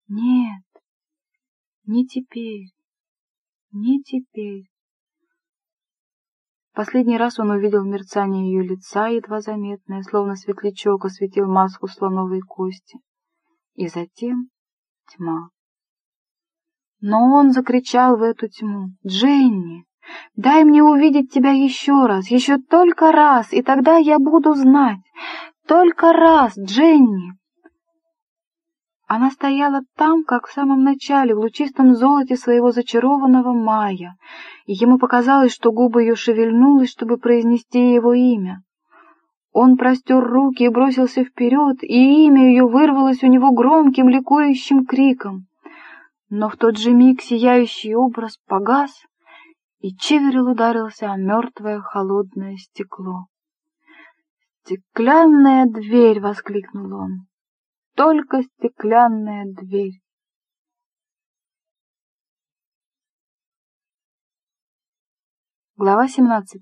Нет, не теперь, не теперь. Последний раз он увидел мерцание ее лица, едва заметное, словно светлячок осветил маску слоновой кости. И затем тьма. Но он закричал в эту тьму: «Дженни, дай мне увидеть тебя еще раз, еще только раз, и тогда я буду знать. Только раз, Дженни!» Она стояла там, как в самом начале, в лучистом золоте своего зачарованного мая, и ему показалось, что губы ее шевельнулись, чтобы произнести его имя. Он простер руки и бросился вперед, и имя ее вырвалось у него громким, ликующим криком. Но в тот же миг сияющий образ погас, и Чиверил ударился о мертвое холодное стекло. «Стеклянная дверь!» — воскликнул он. «Только стеклянная дверь!» Глава 17.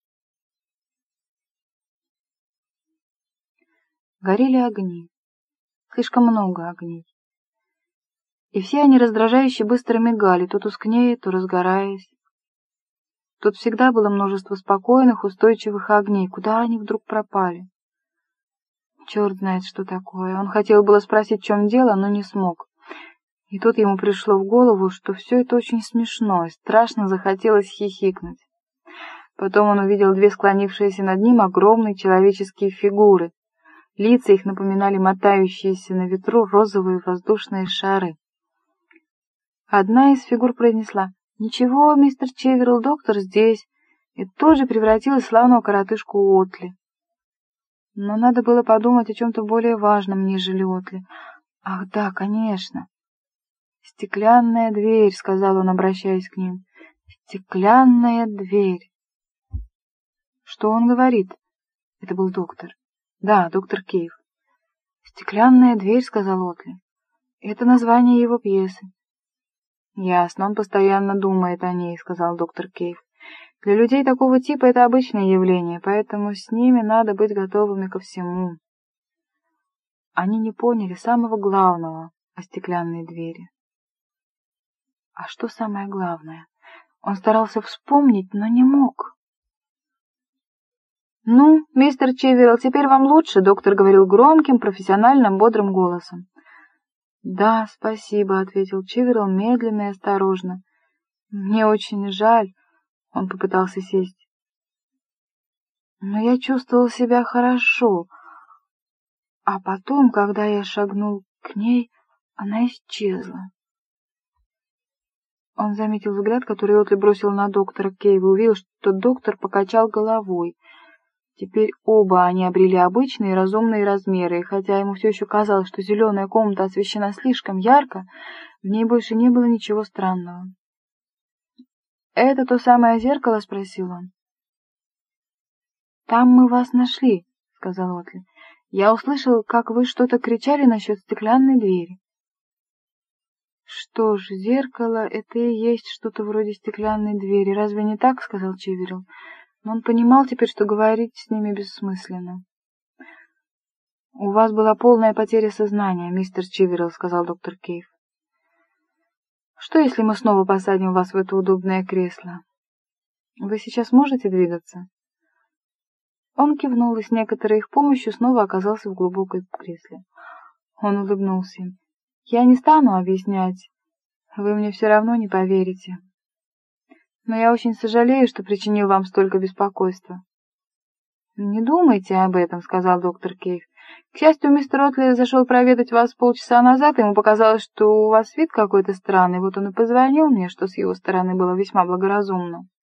Горели огни. Слишком много огней. И все они раздражающе быстро мигали, то тускнея, то разгораясь. Тут всегда было множество спокойных, устойчивых огней. Куда они вдруг пропали? Черт знает, что такое. Он хотел было спросить, в чем дело, но не смог. И тут ему пришло в голову, что все это очень смешно, и страшно захотелось хихикнуть. Потом он увидел две склонившиеся над ним огромные человеческие фигуры. Лица их напоминали мотающиеся на ветру розовые воздушные шары. Одна из фигур произнесла: «Ничего, мистер Чиверил, доктор здесь», и тут же превратилась в славного коротышку Уотли. Но надо было подумать о чем-то более важном, нежели Уотли. «Ах да, конечно!» «Стеклянная дверь», — сказал он, обращаясь к ним. «Стеклянная дверь». «Что он говорит?» Это был доктор. «Да, доктор Кейв». «Стеклянная дверь», — сказал Уотли. «Это название его пьесы». «Ясно, он постоянно думает о ней», — сказал доктор Кейв. «Для людей такого типа это обычное явление, поэтому с ними надо быть готовыми ко всему». Они не поняли самого главного о стеклянной двери. А что самое главное? Он старался вспомнить, но не мог. «Ну, мистер Чиверил, теперь вам лучше?» — доктор говорил громким, профессиональным, бодрым голосом. «Да, спасибо», — ответил Чиверил медленно и осторожно. «Мне очень жаль», — он попытался сесть. «Но я чувствовал себя хорошо, а потом, когда я шагнул к ней, она исчезла». Он заметил взгляд, который Уотли бросил на доктора Кейва, и увидел, что доктор покачал головой. Теперь оба они обрели обычные и разумные размеры, и хотя ему все еще казалось, что зеленая комната освещена слишком ярко, в ней больше не было ничего странного. «Это то самое зеркало?» — спросил он. «Там мы вас нашли», — сказал Уотли. «Я услышал, как вы что-то кричали насчет стеклянной двери». «Что ж, зеркало — это и есть что-то вроде стеклянной двери. Разве не так?» — сказал Чиверил. Но он понимал теперь, что говорить с ними бессмысленно. «У вас была полная потеря сознания, мистер Чиверил», — сказал доктор Кейв. «Что, если мы снова посадим вас в это удобное кресло? Вы сейчас можете двигаться?» Он кивнул и с некоторой их помощью снова оказался в глубоком кресле. Он улыбнулся им. «Я не стану объяснять. Вы мне все равно не поверите. Но я очень сожалею, что причинил вам столько беспокойства». «Не думайте об этом», — сказал доктор Кейв. «К счастью, мистер Уотли зашел проведать вас полчаса назад, и ему показалось, что у вас вид какой-то странный. Вот он и позвонил мне, что с его стороны было весьма благоразумно».